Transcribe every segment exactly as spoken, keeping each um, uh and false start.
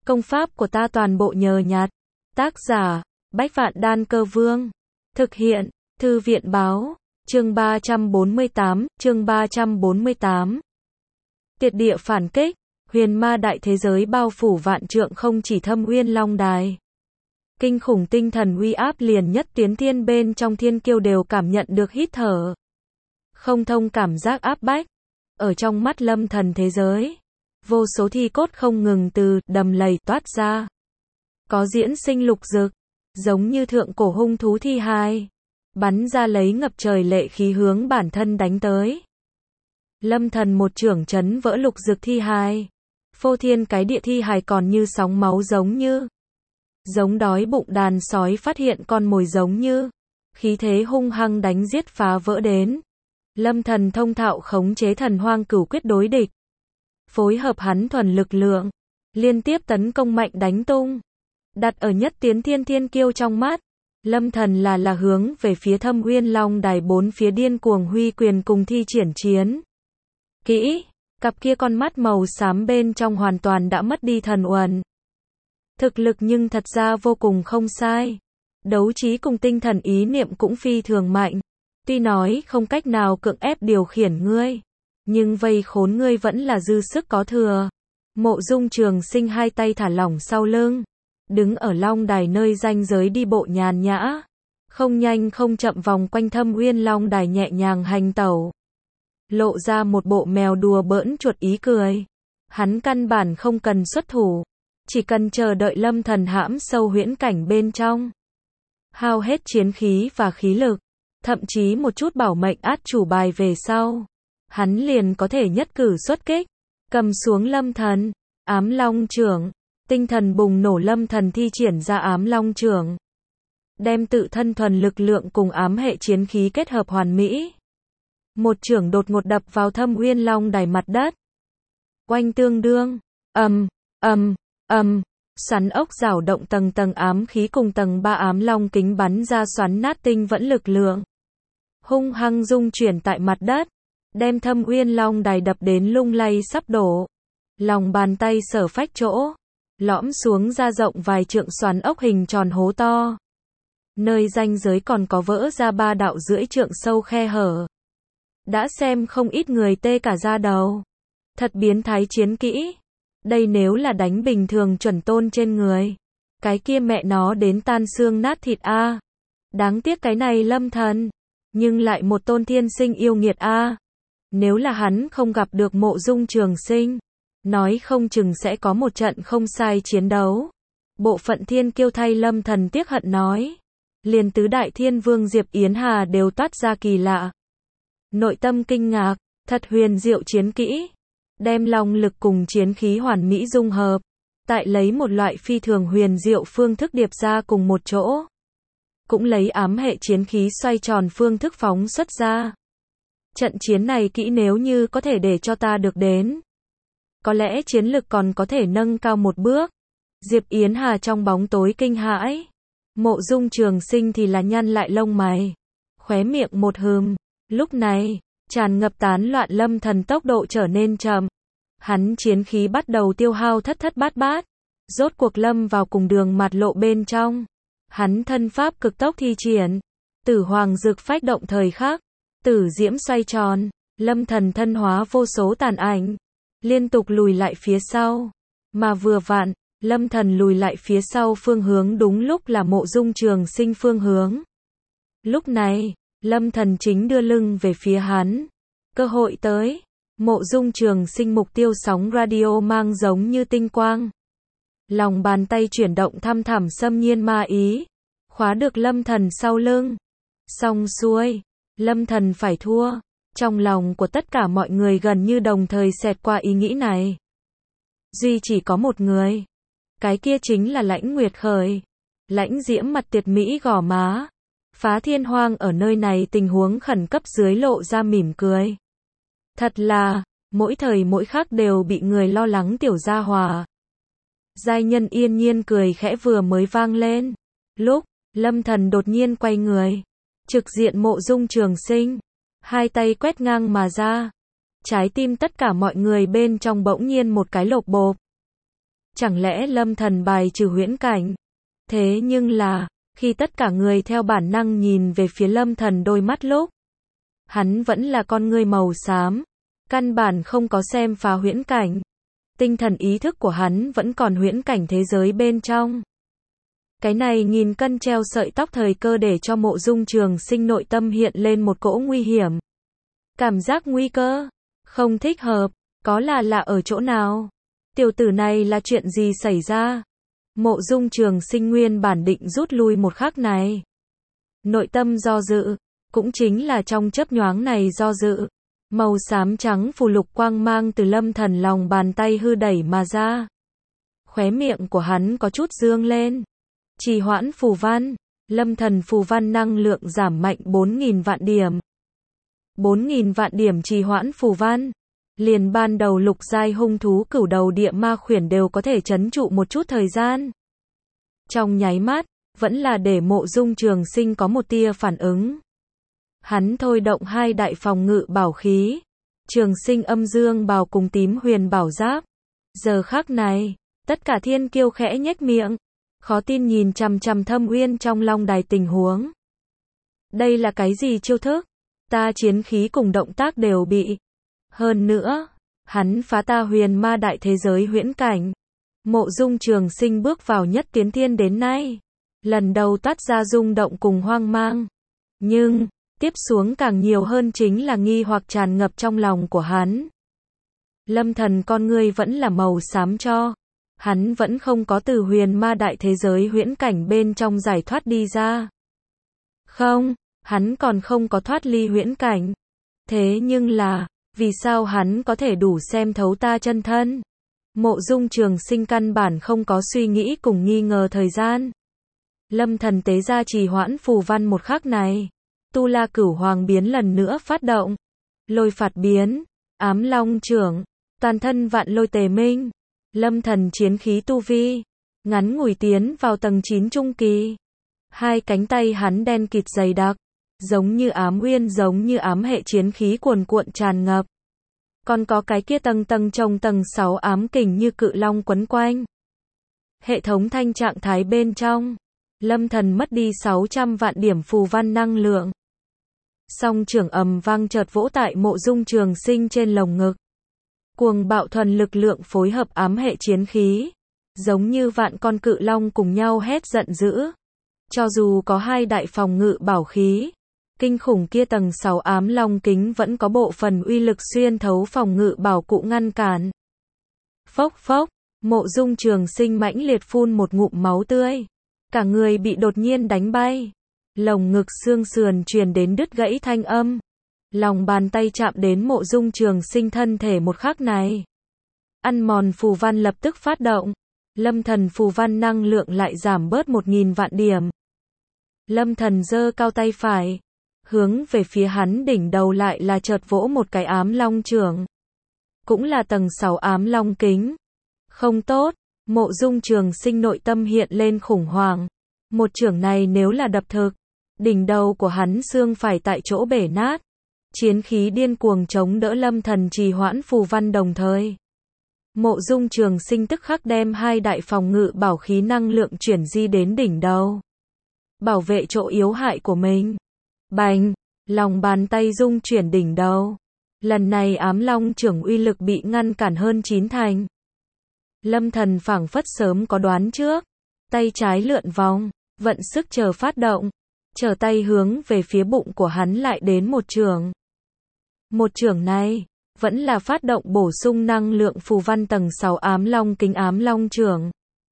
Công pháp của ta toàn bộ nhờ nhặt. Tác giả, Bách Vạn Đan Cơ Vương. Thực hiện, Thư viện Báo. Chương ba trăm bốn mươi tám, chương ba trăm bốn mươi tám. Tiệt địa phản kích, huyền ma đại thế giới bao phủ vạn trượng không chỉ Thâm Uyên Long Đài. Kinh khủng tinh thần uy áp liền nhất tiến thiên bên trong thiên kiêu đều cảm nhận được hít thở. Không thông cảm giác áp bách. Ở trong mắt lâm thần thế giới, vô số thi cốt không ngừng từ đầm lầy toát ra. Có diễn sinh lục dực, giống như thượng cổ hung thú thi hài, bắn ra lấy ngập trời lệ khí hướng bản thân đánh tới. Lâm thần một chưởng chấn vỡ lục dực thi hài. Phô thiên cái địa thi hài còn như sóng máu giống như. Giống đói bụng đàn sói phát hiện con mồi giống như. Khí thế hung hăng đánh giết phá vỡ đến. Lâm thần thông thạo khống chế thần hoang cửu quyết đối địch. Phối hợp hắn thuần lực lượng. Liên tiếp tấn công mạnh đánh tung. Đặt ở nhất tiến thiên thiên kiêu trong mắt. Lâm thần là là hướng về phía Thâm Uyên Long Đài bốn phía điên cuồng huy quyền cùng thi triển chiến. Kỹ, cặp kia con mắt màu xám bên trong hoàn toàn đã mất đi thần uẩn. Thực lực nhưng thật ra vô cùng không sai. Đấu trí cùng tinh thần ý niệm cũng phi thường mạnh. Tuy nói không cách nào cưỡng ép điều khiển ngươi, nhưng vây khốn ngươi vẫn là dư sức có thừa. Mộ Dung Trường Sinh hai tay thả lỏng sau lưng, đứng ở Long Đài nơi ranh giới đi bộ nhàn nhã, không nhanh không chậm vòng quanh Thâm Uyên Long Đài nhẹ nhàng hành tẩu, lộ ra một bộ mèo đùa bỡn chuột ý cười. Hắn căn bản không cần xuất thủ, chỉ cần chờ đợi lâm thần hãm sâu huyễn cảnh bên trong, hao hết chiến khí và khí lực, thậm chí một chút bảo mệnh át chủ bài về sau, hắn liền có thể nhất cử xuất kích, cầm xuống lâm thần. Ám Long Chưởng, tinh thần bùng nổ, lâm thần thi triển ra Ám Long Chưởng, đem tự thân thuần lực lượng cùng ám hệ chiến khí kết hợp hoàn mỹ. Một chưởng đột ngột đập vào Thâm Uyên Long Đài mặt đất. Oanh tương đương, ầm, ầm, ầm, xoắn ốc rảo động, tầng tầng ám khí cùng tầng ba ám long kính bắn ra xoắn nát tinh vẫn lực lượng. Hung hăng rung chuyển tại mặt đất, đem Thâm Uyên Long Đài đập đến lung lay sắp đổ. Lòng bàn tay sở phách chỗ, lõm xuống ra rộng vài trượng xoắn ốc hình tròn hố to. Nơi ranh giới còn có vỡ ra ba đạo rưỡi trượng sâu khe hở. Đã xem không ít người tê cả da đầu. Thật biến thái chiến kỹ. Đây nếu là đánh bình thường chuẩn tôn trên người, cái kia mẹ nó đến tan xương nát thịt a. À. Đáng tiếc cái này lâm thần, nhưng lại một tôn thiên sinh yêu nghiệt a. À. Nếu là hắn không gặp được Mộ Dung Trường Sinh, nói không chừng sẽ có một trận không sai chiến đấu. Bộ phận thiên kiêu thay lâm thần tiếc hận nói. Liền tứ đại thiên vương Diệp Yến Hà đều toát ra kỳ lạ. Nội tâm kinh ngạc, thật huyền diệu chiến kỹ. Đem long lực cùng chiến khí hoàn mỹ dung hợp. Tại lấy một loại phi thường huyền diệu phương thức điệp ra cùng một chỗ. Cũng lấy ám hệ chiến khí xoay tròn phương thức phóng xuất ra. Trận chiến này kỹ nếu như có thể để cho ta được đến, có lẽ chiến lực còn có thể nâng cao một bước. Diệp Yến Hà trong bóng tối kinh hãi. Mộ Dung Trường Sinh thì là nhăn lại lông mày, khóe miệng một hừm. Lúc này, tràn ngập tán loạn lâm thần tốc độ trở nên chậm. Hắn chiến khí bắt đầu tiêu hao thất thất bát bát. Rốt cuộc lâm vào cùng đường mạt lộ bên trong. Hắn thân pháp cực tốc thi triển. Tử hoàng dực phách động thời khắc. Tử diễm xoay tròn. Lâm thần thân hóa vô số tàn ảnh. Liên tục lùi lại phía sau. Mà vừa vặn, lâm thần lùi lại phía sau phương hướng đúng lúc là Mộ Dung Trường Sinh phương hướng. Lúc này, lâm thần chính đưa lưng về phía hắn. Cơ hội tới. Mộ Dung Trường Sinh mục tiêu sóng radio mang giống như tinh quang. Lòng bàn tay chuyển động thăm thẳm xâm nhiên ma ý. Khóa được lâm thần sau lưng. Xong xuôi. Lâm thần phải thua. Trong lòng của tất cả mọi người gần như đồng thời xẹt qua ý nghĩ này. Duy chỉ có một người. Cái kia chính là Lãnh Nguyệt Khởi. Lãnh Diễm mặt tiệt mỹ gò má. Phá Thiên Hoang ở nơi này tình huống khẩn cấp dưới lộ ra mỉm cười. Thật là, mỗi thời mỗi khắc đều bị người lo lắng tiểu gia hòa. Giai nhân yên nhiên cười khẽ vừa mới vang lên. Lúc, lâm thần đột nhiên quay người. Trực diện Mộ Dung Trường Sinh. Hai tay quét ngang mà ra. Trái tim tất cả mọi người bên trong bỗng nhiên một cái lộp bộp. Chẳng lẽ Lâm Thần bài trừ huyễn cảnh? Thế nhưng là, khi tất cả người theo bản năng nhìn về phía Lâm Thần đôi mắt lúc, hắn vẫn là con ngươi màu xám, căn bản không có xem phá huyễn cảnh. Tinh thần ý thức của hắn vẫn còn huyễn cảnh thế giới bên trong. Cái này nghìn cân treo sợi tóc thời cơ để cho Mộ Dung Trường Sinh nội tâm hiện lên một cỗ nguy hiểm. Cảm giác nguy cơ, không thích hợp, có là lạ ở chỗ nào? Tiểu tử này là chuyện gì xảy ra? Mộ Dung Trường Sinh nguyên bản định rút lui một khắc này. Nội tâm do dự, cũng chính là trong chớp nhoáng này do dự. Màu xám trắng phù lục quang mang từ Lâm Thần lòng bàn tay hư đẩy mà ra. Khóe miệng của hắn có chút dương lên. Trì hoãn phù văn, Lâm Thần phù văn năng lượng giảm mạnh bốn nghìn vạn điểm. bốn nghìn vạn điểm trì hoãn phù văn. Liền ban đầu lục giai hung thú cửu đầu địa ma khuyển đều có thể trấn trụ một chút thời gian. Trong nháy mắt, vẫn là để Mộ Dung Trường Sinh có một tia phản ứng. Hắn thôi động hai đại phòng ngự bảo khí, Trường Sinh âm dương bào cùng tím huyền bảo giáp. Giờ khắc này, tất cả thiên kiêu khẽ nhếch miệng, khó tin nhìn chằm chằm Thâm Uyên trong long đài tình huống. Đây là cái gì chiêu thức? Ta chiến khí cùng động tác đều bị. Hơn nữa, hắn phá ta huyền ma đại thế giới huyễn cảnh. Mộ Dung Trường Sinh bước vào nhất tiến thiên đến nay, lần đầu toát ra rung động cùng hoang mang. Nhưng, tiếp xuống càng nhiều hơn chính là nghi hoặc tràn ngập trong lòng của hắn. Lâm Thần con ngươi vẫn là màu xám cho. Hắn vẫn không có từ huyền ma đại thế giới huyễn cảnh bên trong giải thoát đi ra. Không, hắn còn không có thoát ly huyễn cảnh. Thế nhưng là, vì sao hắn có thể đủ xem thấu ta chân thân? Mộ Dung Trường Sinh căn bản không có suy nghĩ cùng nghi ngờ thời gian. Lâm Thần tế ra trì hoãn phù văn một khắc này. Tu La Cửu Hoàng biến lần nữa phát động. Lôi phạt biến, ám long trưởng, toàn thân vạn lôi tề minh. Lâm Thần chiến khí tu vi, ngắn ngủi tiến vào tầng chín trung kỳ. Hai cánh tay hắn đen kịt dày đặc, giống như ám uyên, giống như ám hệ chiến khí cuồn cuộn tràn ngập. Còn có cái kia tầng tầng trong tầng sáu ám kình như cự long quấn quanh. Hệ thống thanh trạng thái bên trong, Lâm Thần mất đi sáu trăm vạn điểm phù văn năng lượng. Song trưởng ầm vang chợt vỗ tại Mộ Dung Trường Sinh trên lồng ngực. Cuồng bạo thuần lực lượng phối hợp ám hệ chiến khí, giống như vạn con cự long cùng nhau hét giận dữ. Cho dù có hai đại phòng ngự bảo khí, kinh khủng kia tầng sáu ám long kính vẫn có bộ phần uy lực xuyên thấu phòng ngự bảo cụ ngăn cản. Phốc phốc, Mộ Dung Trường Sinh mãnh liệt phun một ngụm máu tươi, cả người bị đột nhiên đánh bay, lồng ngực xương sườn truyền đến đứt gãy thanh âm. Lòng bàn tay chạm đến Mộ Dung Trường Sinh thân thể một khắc này. Ăn mòn phù văn lập tức phát động. Lâm Thần phù văn năng lượng lại giảm bớt một nghìn vạn điểm. Lâm Thần giơ cao tay phải, hướng về phía hắn đỉnh đầu lại là chợt vỗ một cái ám long trưởng. Cũng là tầng sáu ám long kính. Không tốt, Mộ Dung Trường Sinh nội tâm hiện lên khủng hoảng. Một trưởng này nếu là đập thực, đỉnh đầu của hắn xương phải tại chỗ bể nát. Chiến khí điên cuồng chống đỡ Lâm Thần trì hoãn phù văn đồng thời. Mộ Dung Trường Sinh tức khắc đem hai đại phòng ngự bảo khí năng lượng chuyển di đến đỉnh đầu. Bảo vệ chỗ yếu hại của mình. Bành, lòng bàn tay dung chuyển đỉnh đầu. Lần này ám long trưởng uy lực bị ngăn cản hơn chín thành. Lâm Thần phảng phất sớm có đoán trước. Tay trái lượn vòng, vận sức chờ phát động. Trở tay hướng về phía bụng của hắn lại đến một trường. Một trường này, vẫn là phát động bổ sung năng lượng phù văn tầng sáu ám long kính ám long trường.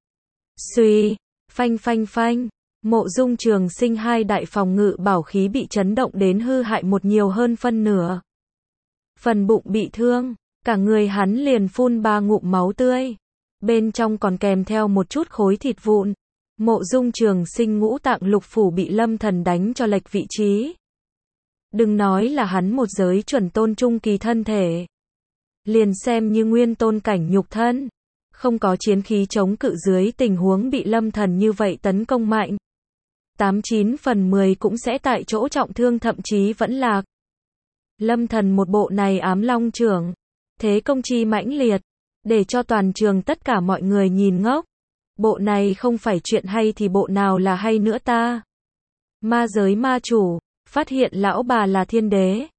Xuy, phanh phanh phanh, Mộ Dung Trường Sinh hai đại phòng ngự bảo khí bị chấn động đến hư hại một nhiều hơn phân nửa. Phần bụng bị thương, cả người hắn liền phun ba ngụm máu tươi. Bên trong còn kèm theo một chút khối thịt vụn. Mộ Dung Trường Sinh ngũ tạng lục phủ bị Lâm Thần đánh cho lệch vị trí. Đừng nói là hắn một giới chuẩn tôn trung kỳ thân thể. Liền xem như nguyên tôn cảnh nhục thân. Không có chiến khí chống cự dưới tình huống bị Lâm Thần như vậy tấn công mạnh. tám chín phần mười cũng sẽ tại chỗ trọng thương thậm chí vẫn lạc. Lâm Thần một bộ này ám long trưởng. Thế công chi mãnh liệt. để cho toàn trường tất cả mọi người nhìn ngốc. Bộ này không phải chuyện hay thì bộ nào là hay nữa ta? Ma giới ma chủ, phát hiện lão bà là thiên đế.